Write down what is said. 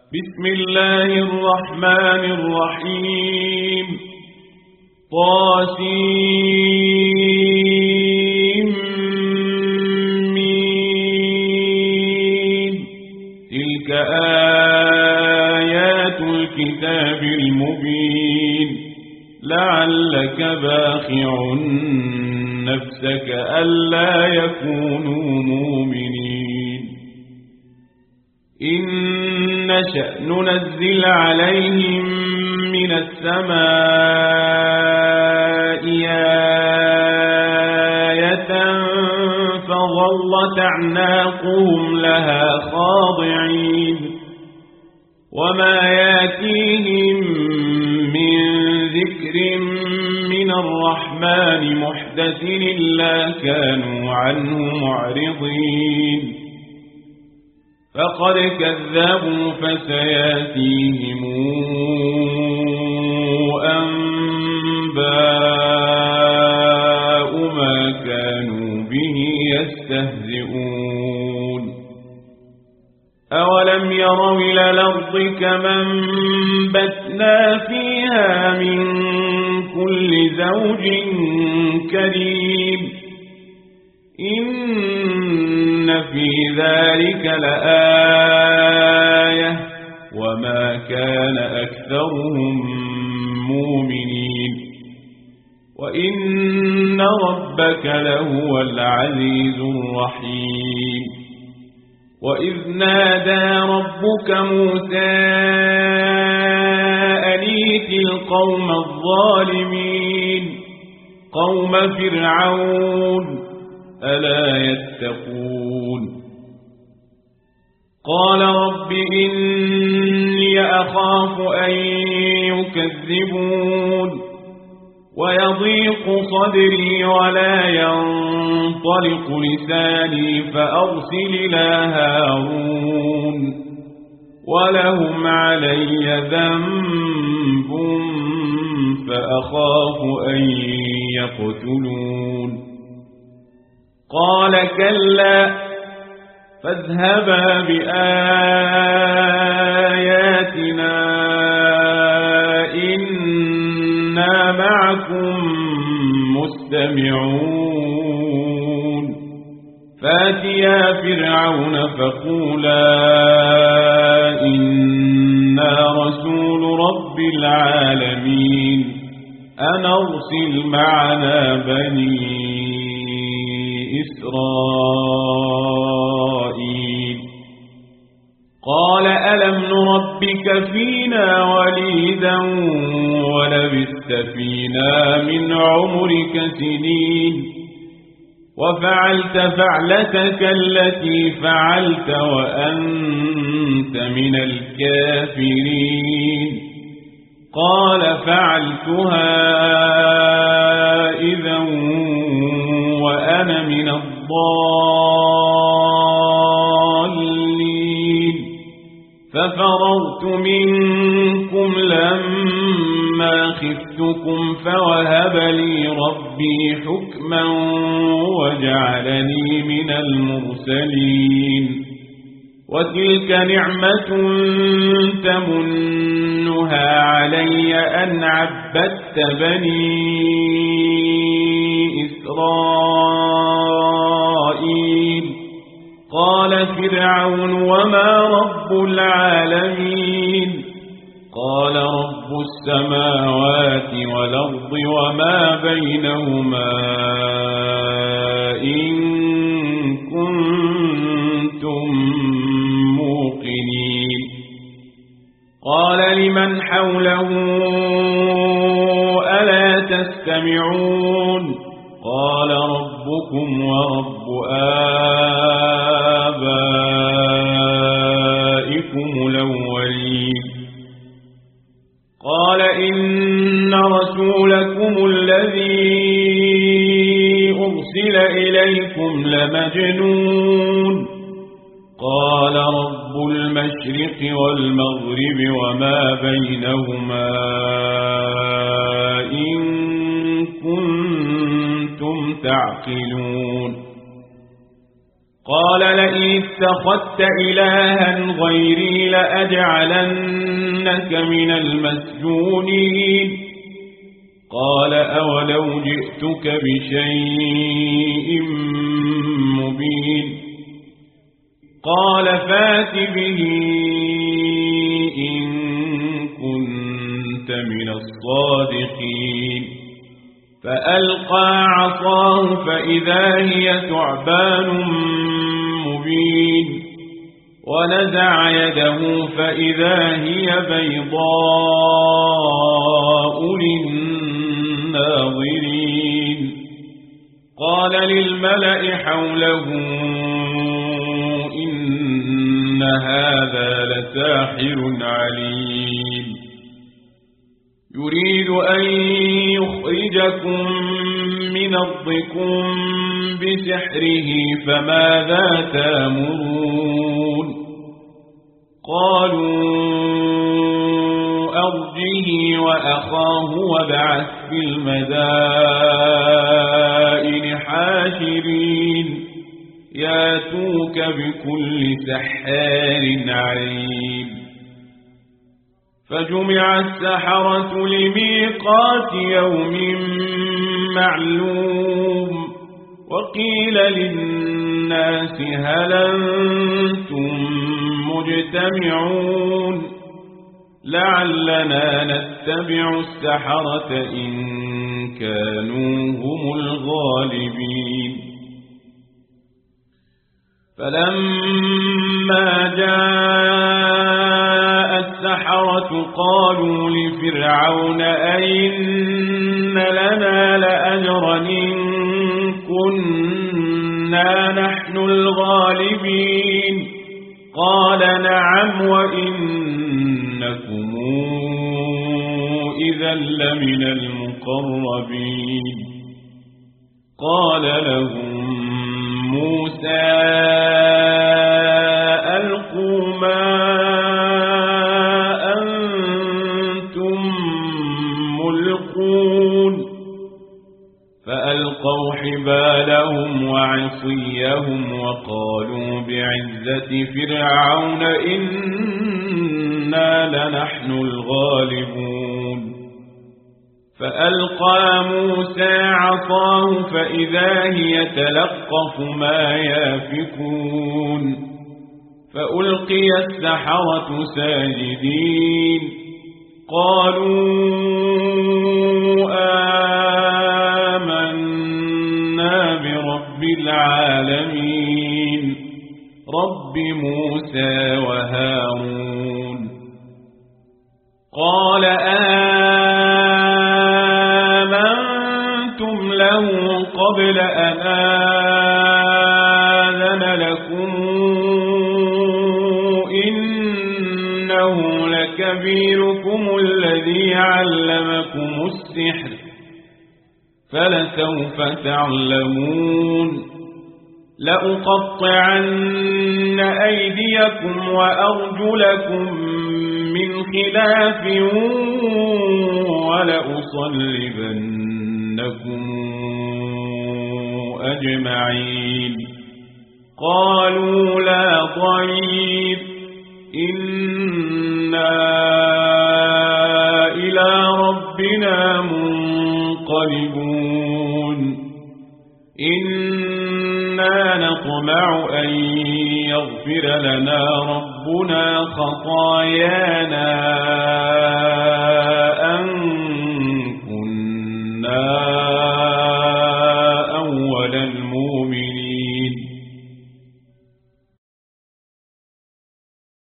بسم الله الرحمن الرحيم طاسمين تلك آيات الكتاب المبين لعلك باخع نفسك ألا يكونوا مؤمنين إن نشأ ننزل عليهم من السماء آية فظلت أعناقهم لها خاضعين وما ياتيهم من ذكر من الرحمن محدث إلا كانوا عنه معرضين فقد كذبوا فسياتيهم أنباء ما كانوا به يستهزئون أولم يروا إلى الأرض كما انبتنا فيها من كل زوج كريم إن في ذلك لآية وما كان أكثرهم مؤمنين وإن ربك لهو العزيز الرحيم وإذ نادى ربك موسى أن ائت القوم الظالمين قوم فرعون ألا يتقون قال رب إني أخاف أن يكذبون ويضيق صدري ولا ينطلق لساني فأرسل إلى هارون ولهم علي ذنب فأخاف أن يقتلون قال كلا فاذهبا بآياتنا إنا معكم مستمعون فاتيا فرعون فقولا إنا رسول رب العالمين أن أرسل معنا بني إسرائيل قال ألم نربك فينا وليدا ولبثت فينا من عمرك سنين وفعلت فعلتك التي فعلت وأنت من الكافرين قال فعلتها إذا وأنا من الضالين ففررت منكم لما خفتكم فوهب لي ربي حكما وجعلني من المرسلين وتلك نعمة تمنها علي أن عبدت بني إسرائيل قال فرعون وما رب العالمين قال رب السماوات والأرض وما بينهما إن كنتم موقنين قال لمن حوله ألا تستمعون قال ربكم ورب آبائكم الأولين قال إن رسولكم الذي أرسل إليكم لمجنون قال رب المشرق والمغرب وما بينهما إن كنتم تعقلون قال لئن اتخذت إلها غيري لأجعلنك من المسجونين قال أولو جئتك بشيء مبين قال فات به إن كنت من الصادقين فألقى عصاه فإذا هي ثعبان مبين ونزع يده فإذا هي بيضاء للناظرين قال للملأ حوله إن هذا لساحر عليم يريد أن يخرجكم من أرضكم بسحره فماذا تأمرون قالوا أرجه وأخاه وابعث في المدائن حاشرين ياتوك بكل سحار عليم فجمع السحرة لميقات يوم معلوم وقيل للناس هل أنتم مجتمعون لعلنا نتبع السحرة إن كانوا هم الغالبين فلما جاء السحرة قالوا لفرعون أئن لنا لأجرا إن كنا نحن الغالبين قال نعم وإنكم إذا لمن المقربين قال لهم موسى ألقوا ما أنتم ملقون فألقوا حبالهم وعصيهم وقالوا بعزة فرعون إنا لنحن الغالبون فألقى موسى عصاه فإذا هي تلقف ما يافكون فألقي السحرة ساجدين قالوا آمنا برب العالمين رب موسى وهارون قال آمنتم له قبل أن آذن لكم إنه لكبيركم الذي علمكم السحر فلسوف تعلمون لأقطعن أيديكم وأرجلكم من خلاف ولأصلبنكم أجمعين قالوا لا ضير إنا إلى ربنا منقلبون إنا نطمع أن يغفر لنا ربنا خطايانا